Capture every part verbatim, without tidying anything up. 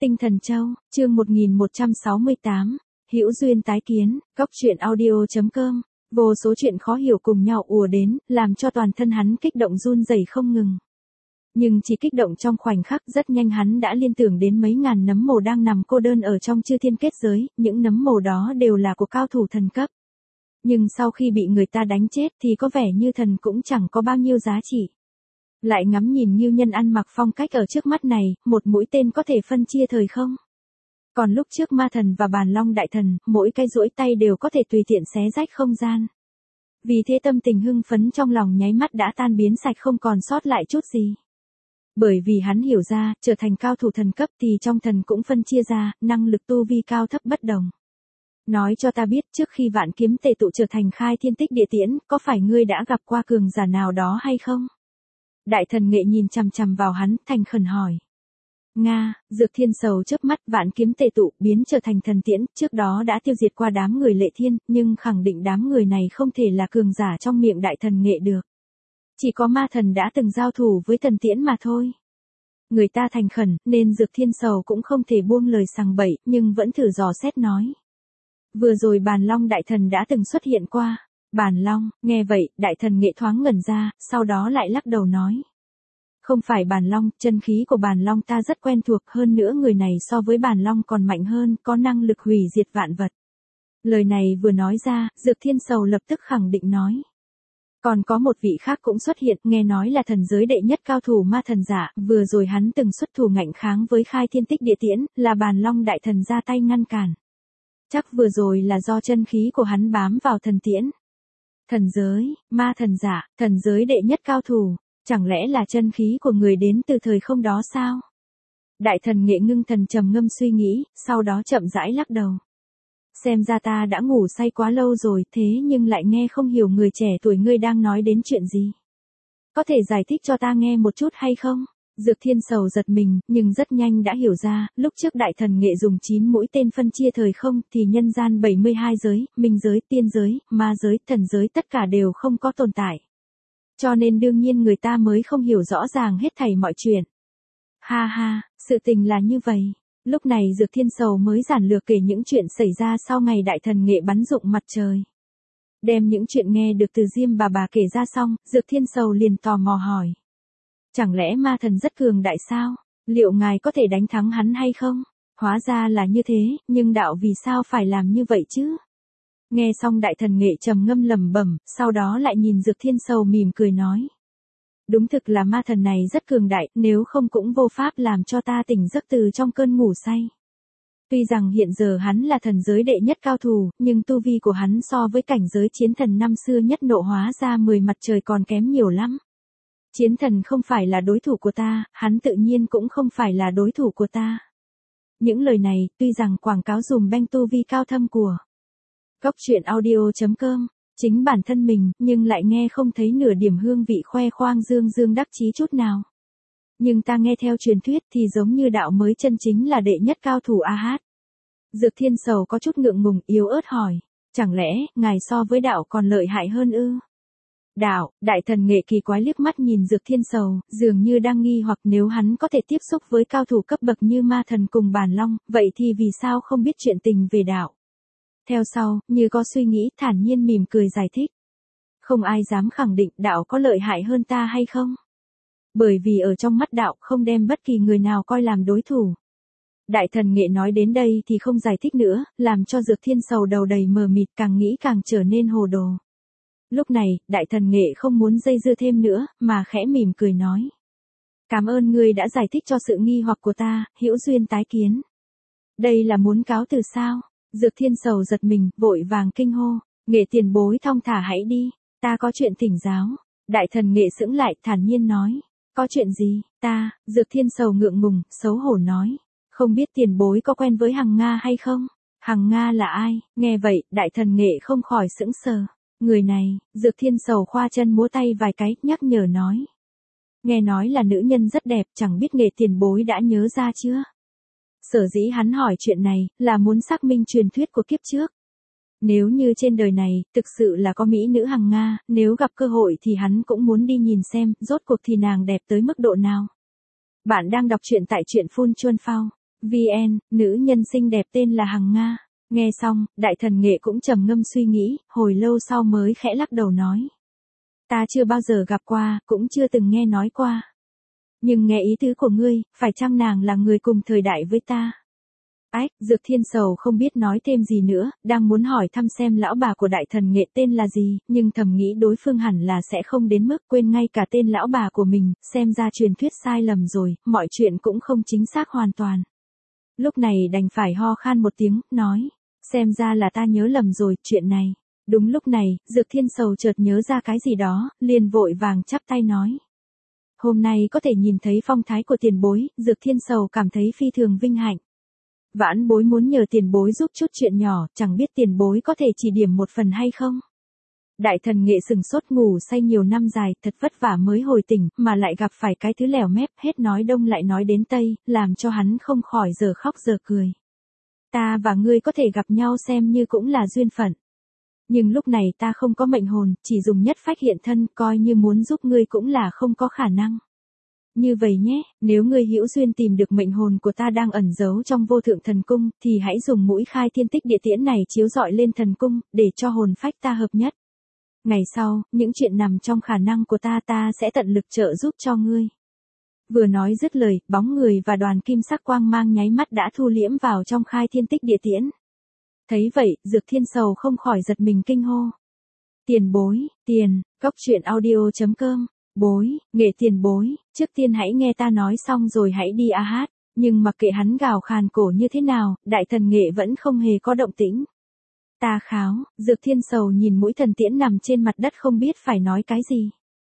Tinh Thần Châu, chương một nghìn một trăm sáu mươi tám, hữu duyên tái kiến, góc truyện audio chấm com. Vô số chuyện khó hiểu cùng nhau ùa đến, làm cho toàn thân hắn kích động run rẩy không ngừng. Nhưng chỉ kích động trong khoảnh khắc, rất nhanh hắn đã liên tưởng đến mấy ngàn nấm mồ đang nằm cô đơn ở trong chư thiên kết giới, những nấm mồ đó đều là của cao thủ thần cấp. Nhưng sau khi bị người ta đánh chết thì có vẻ như thần cũng chẳng có bao nhiêu giá trị. Lại ngắm nhìn Ngưu Nhân ăn mặc phong cách ở trước mắt này, một mũi tên có thể phân chia thời không? Còn lúc trước ma thần và bàn long đại thần, mỗi cái duỗi tay đều có thể tùy tiện xé rách không gian. Vì thế tâm tình hưng phấn trong lòng nháy mắt đã tan biến sạch không còn sót lại chút gì. Bởi vì hắn hiểu ra, trở thành cao thủ thần cấp thì trong thần cũng phân chia ra, năng lực tu vi cao thấp bất đồng. Nói cho ta biết trước khi vạn kiếm tề tụ trở thành khai thiên tích địa tiễn, có phải ngươi đã gặp qua cường giả nào đó hay không? Đại thần nghệ nhìn chằm chằm vào hắn, thành khẩn hỏi. Nga, Dược Thiên Sầu chớp mắt, vạn kiếm tề tụ, biến trở thành thần tiễn, trước đó đã tiêu diệt qua đám người Lệ Thiên, nhưng khẳng định đám người này không thể là cường giả trong miệng đại thần nghệ được. Chỉ có ma thần đã từng giao thủ với thần tiễn mà thôi. Người ta thành khẩn, nên Dược Thiên Sầu cũng không thể buông lời sằng bậy, nhưng vẫn thử dò xét nói. Vừa rồi bàn long đại thần đã từng xuất hiện qua. Bàn long, nghe vậy, đại thần nghệ thoáng ngẩn ra, sau đó lại lắc đầu nói. Không phải bàn long, chân khí của bàn long ta rất quen thuộc, hơn nữa người này so với bàn long còn mạnh hơn, có năng lực hủy diệt vạn vật. Lời này vừa nói ra, Dược Thiên Sầu lập tức khẳng định nói. Còn có một vị khác cũng xuất hiện, nghe nói là thần giới đệ nhất cao thủ ma thần giả, vừa rồi hắn từng xuất thủ ngạnh kháng với khai thiên tích địa tiễn, là bàn long đại thần ra tay ngăn cản. Chắc vừa rồi là do chân khí của hắn bám vào thần tiễn. Thần giới, ma thần giả, thần giới đệ nhất cao thủ, chẳng lẽ là chân khí của người đến từ thời không đó sao? Đại thần nghệ ngưng thần trầm ngâm suy nghĩ, sau đó chậm rãi lắc đầu. Xem ra ta đã ngủ say quá lâu rồi, thế nhưng lại nghe không hiểu người trẻ tuổi ngươi đang nói đến chuyện gì. Có thể giải thích cho ta nghe một chút hay không? Dược Thiên Sầu giật mình, nhưng rất nhanh đã hiểu ra, lúc trước đại thần nghệ dùng chín mũi tên phân chia thời không, thì nhân gian bảy mươi hai giới, minh giới, tiên giới, ma giới, thần giới tất cả đều không có tồn tại. Cho nên đương nhiên người ta mới không hiểu rõ ràng hết thảy mọi chuyện. Ha ha, sự tình là như vậy. Lúc này Dược Thiên Sầu mới giản lược kể những chuyện xảy ra sau ngày đại thần nghệ bắn rụng mặt trời. Đem những chuyện nghe được từ Diêm bà bà kể ra xong, Dược Thiên Sầu liền tò mò hỏi. Chẳng lẽ ma thần rất cường đại sao? Liệu ngài có thể đánh thắng hắn hay không? Hóa ra là như thế, nhưng đạo vì sao phải làm như vậy chứ? Nghe xong đại thần nghệ trầm ngâm lẩm bẩm, sau đó lại nhìn Dược Thiên Sầu mỉm cười nói. Đúng thực là ma thần này rất cường đại, nếu không cũng vô pháp làm cho ta tỉnh giấc từ trong cơn ngủ say. Tuy rằng hiện giờ hắn là thần giới đệ nhất cao thủ, nhưng tu vi của hắn so với cảnh giới chiến thần năm xưa nhất nộ hóa ra mười mặt trời còn kém nhiều lắm. Chiến thần không phải là đối thủ của ta, hắn tự nhiên cũng không phải là đối thủ của ta. Những lời này, tuy rằng quảng cáo dùm beng tu vi cao thâm của góc truyện audio chấm com, chính bản thân mình, nhưng lại nghe không thấy nửa điểm hương vị khoe khoang dương dương đắc chí chút nào. Nhưng ta nghe theo truyền thuyết thì giống như đạo mới chân chính là đệ nhất cao thủ a hát. Dược Thiên Sầu có chút ngượng ngùng yếu ớt hỏi, chẳng lẽ, ngài so với đạo còn lợi hại hơn ư? Đạo, đại thần nghệ kỳ quái liếc mắt nhìn Dược Thiên Sầu, dường như đang nghi hoặc nếu hắn có thể tiếp xúc với cao thủ cấp bậc như ma thần cùng bàn long, vậy thì vì sao không biết chuyện tình về đạo? Theo sau, như có suy nghĩ, thản nhiên mỉm cười giải thích. Không ai dám khẳng định đạo có lợi hại hơn ta hay không? Bởi vì ở trong mắt đạo không đem bất kỳ người nào coi làm đối thủ. Đại thần nghệ nói đến đây thì không giải thích nữa, làm cho Dược Thiên Sầu đầu đầy mờ mịt, càng nghĩ càng trở nên hồ đồ. Lúc này, đại thần nghệ không muốn dây dưa thêm nữa, mà khẽ mỉm cười nói. Cảm ơn ngươi đã giải thích cho sự nghi hoặc của ta, hữu duyên tái kiến. Đây là muốn cáo từ sao? Dược Thiên Sầu giật mình, vội vàng kinh hô. Nghệ tiền bối thong thả hãy đi, ta có chuyện thỉnh giáo. Đại thần nghệ sững lại, thản nhiên nói. Có chuyện gì? Ta, Dược Thiên Sầu ngượng ngùng, xấu hổ nói. Không biết tiền bối có quen với Hằng Nga hay không? Hằng Nga là ai? Nghe vậy, đại thần nghệ không khỏi sững sờ. Người này, Dược Thiên Sầu khoa chân múa tay vài cái, nhắc nhở nói. Nghe nói là nữ nhân rất đẹp, chẳng biết nghệ tiền bối đã nhớ ra chưa? Sở dĩ hắn hỏi chuyện này, là muốn xác minh truyền thuyết của kiếp trước. Nếu như trên đời này, thực sự là có mỹ nữ Hằng Nga, nếu gặp cơ hội thì hắn cũng muốn đi nhìn xem, rốt cuộc thì nàng đẹp tới mức độ nào. Bạn đang đọc truyện tại truyện Phun Chuân Phao. vn, nữ nhân xinh đẹp tên là Hằng Nga. Nghe xong, đại thần nghệ cũng trầm ngâm suy nghĩ, hồi lâu sau mới khẽ lắc đầu nói. Ta chưa bao giờ gặp qua, cũng chưa từng nghe nói qua. Nhưng nghe ý tứ của ngươi, phải chăng nàng là người cùng thời đại với ta? Ách, Dược Thiên Sầu không biết nói thêm gì nữa, đang muốn hỏi thăm xem lão bà của đại thần nghệ tên là gì, nhưng thầm nghĩ đối phương hẳn là sẽ không đến mức quên ngay cả tên lão bà của mình, xem ra truyền thuyết sai lầm rồi, mọi chuyện cũng không chính xác hoàn toàn. Lúc này đành phải ho khan một tiếng, nói, xem ra là ta nhớ lầm rồi, chuyện này. Đúng lúc này, Dược Thiên Sầu chợt nhớ ra cái gì đó, liền vội vàng chắp tay nói. Hôm nay có thể nhìn thấy phong thái của tiền bối, Dược Thiên Sầu cảm thấy phi thường vinh hạnh. Vãn bối muốn nhờ tiền bối giúp chút chuyện nhỏ, chẳng biết tiền bối có thể chỉ điểm một phần hay không? Đại thần nghệ sừng sốt ngủ say nhiều năm dài, thật vất vả mới hồi tỉnh, mà lại gặp phải cái thứ lèo mép, hết nói đông lại nói đến tây, làm cho hắn không khỏi giờ khóc giờ cười. Ta và ngươi có thể gặp nhau xem như cũng là duyên phận. Nhưng lúc này ta không có mệnh hồn, chỉ dùng nhất phách hiện thân, coi như muốn giúp ngươi cũng là không có khả năng. Như vậy nhé, nếu ngươi hữu duyên tìm được mệnh hồn của ta đang ẩn giấu trong vô thượng thần cung, thì hãy dùng mũi khai thiên tích địa tiễn này chiếu rọi lên thần cung, để cho hồn phách ta hợp nhất. Ngày sau, những chuyện nằm trong khả năng của ta ta sẽ tận lực trợ giúp cho ngươi. Vừa nói dứt lời, bóng người và đoàn kim sắc quang mang nháy mắt đã thu liễm vào trong khai thiên tích địa tiễn. Thấy vậy, Dược Thiên Sầu không khỏi giật mình kinh hô. Tiền bối, tiền, góc truyện audio chấm com. Bối, nghệ tiền bối, trước tiên hãy nghe ta nói xong rồi hãy đi a hát, nhưng mặc kệ hắn gào khàn cổ như thế nào, đại thần nghệ vẫn không hề có động tĩnh. Ta kháo, Dược Thiên Sầu nhìn mũi thần tiễn nằm trên mặt đất không biết phải nói cái gì.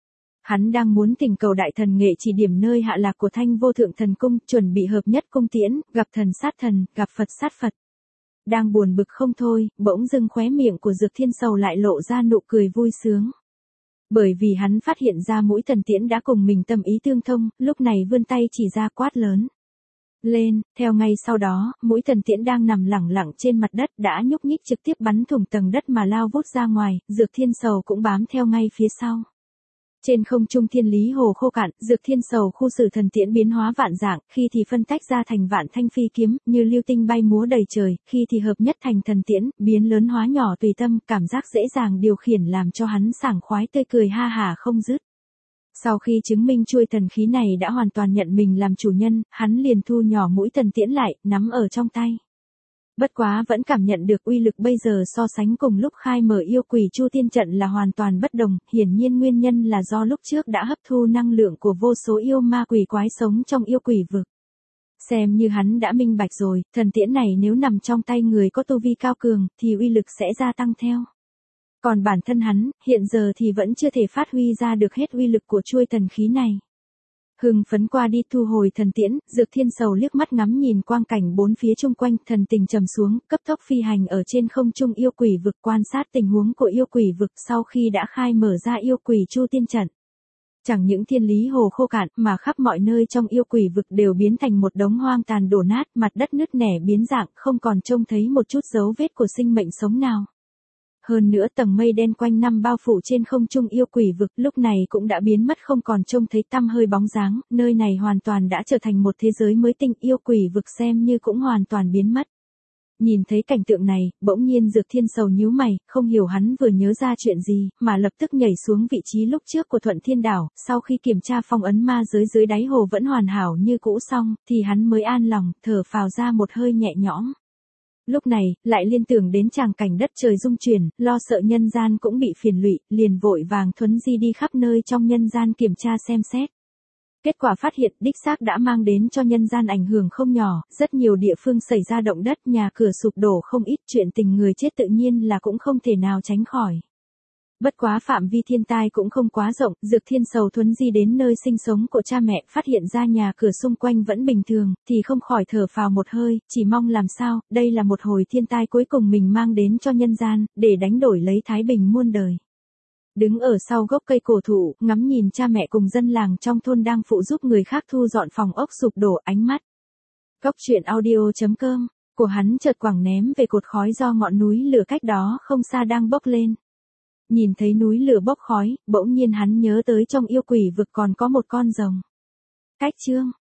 Hắn đang muốn thỉnh cầu đại thần nghệ chỉ điểm nơi hạ lạc của thanh vô thượng thần cung, chuẩn bị hợp nhất cung tiễn, gặp thần sát thần, gặp Phật sát Phật. Đang buồn bực không thôi, bỗng dưng khóe miệng của Dược Thiên Sầu lại lộ ra nụ cười vui sướng. Bởi vì hắn phát hiện ra mũi thần tiễn đã cùng mình tâm ý tương thông, lúc này vươn tay chỉ ra quát lớn. Lên, theo ngay sau đó, mũi thần tiễn đang nằm lẳng lặng trên mặt đất đã nhúc nhích trực tiếp bắn thủng tầng đất mà lao vút ra ngoài, Dược Thiên Sầu cũng bám theo ngay phía sau. Trên không trung thiên lý hồ khô cạn, Dược Thiên Sầu khu xử thần tiễn biến hóa vạn dạng, khi thì phân tách ra thành vạn thanh phi kiếm, như lưu tinh bay múa đầy trời, khi thì hợp nhất thành thần tiễn, biến lớn hóa nhỏ tùy tâm, cảm giác dễ dàng điều khiển làm cho hắn sảng khoái tươi cười ha hả không dứt. Sau khi chứng minh chuôi thần khí này đã hoàn toàn nhận mình làm chủ nhân, hắn liền thu nhỏ mũi thần tiễn lại, nắm ở trong tay. Bất quá vẫn cảm nhận được uy lực bây giờ so sánh cùng lúc khai mở yêu quỷ chu tiên trận là hoàn toàn bất đồng, hiển nhiên nguyên nhân là do lúc trước đã hấp thu năng lượng của vô số yêu ma quỷ quái sống trong yêu quỷ vực. Xem như hắn đã minh bạch rồi, thần tiễn này nếu nằm trong tay người có tu vi cao cường, thì uy lực sẽ gia tăng theo. Còn bản thân hắn, hiện giờ thì vẫn chưa thể phát huy ra được hết uy lực của chuôi thần khí này. Hưng phấn qua đi thu hồi thần tiễn, Dược Thiên Sầu liếc mắt ngắm nhìn quang cảnh bốn phía chung quanh, thần tình trầm xuống, cấp tốc phi hành ở trên không trung yêu quỷ vực quan sát tình huống của yêu quỷ vực sau khi đã khai mở ra yêu quỷ chu tiên trận. Chẳng những thiên lý hồ khô cạn mà khắp mọi nơi trong yêu quỷ vực đều biến thành một đống hoang tàn đổ nát, mặt đất nứt nẻ biến dạng, không còn trông thấy một chút dấu vết của sinh mệnh sống nào. Hơn nữa tầng mây đen quanh năm bao phủ trên không trung yêu quỷ vực lúc này cũng đã biến mất không còn trông thấy tăm hơi bóng dáng, nơi này hoàn toàn đã trở thành một thế giới mới tinh, yêu quỷ vực xem như cũng hoàn toàn biến mất. Nhìn thấy cảnh tượng này, bỗng nhiên Dược Thiên Sầu nhíu mày, không hiểu hắn vừa nhớ ra chuyện gì, mà lập tức nhảy xuống vị trí lúc trước của Thuận Thiên Đảo, sau khi kiểm tra phong ấn ma giới dưới đáy hồ vẫn hoàn hảo như cũ xong, thì hắn mới an lòng, thở phào ra một hơi nhẹ nhõm. Lúc này, lại liên tưởng đến tràng cảnh đất trời rung chuyển, lo sợ nhân gian cũng bị phiền lụy, liền vội vàng thuấn di đi khắp nơi trong nhân gian kiểm tra xem xét. Kết quả phát hiện đích xác đã mang đến cho nhân gian ảnh hưởng không nhỏ, rất nhiều địa phương xảy ra động đất, nhà cửa sụp đổ không ít, chuyện tình người chết tự nhiên là cũng không thể nào tránh khỏi. Bất quá phạm vi thiên tai cũng không quá rộng, Dược Thiên Sầu thuấn di đến nơi sinh sống của cha mẹ, phát hiện ra nhà cửa xung quanh vẫn bình thường, thì không khỏi thở phào một hơi, chỉ mong làm sao, đây là một hồi thiên tai cuối cùng mình mang đến cho nhân gian, để đánh đổi lấy thái bình muôn đời. Đứng ở sau gốc cây cổ thụ, ngắm nhìn cha mẹ cùng dân làng trong thôn đang phụ giúp người khác thu dọn phòng ốc sụp đổ, ánh mắt. Góc truyện audio chấm com, của hắn chợt quẳng ném về cột khói do ngọn núi lửa cách đó không xa đang bốc lên. Nhìn thấy núi lửa bốc khói, bỗng nhiên hắn nhớ tới trong yêu quỷ vực còn có một con rồng. Cách chương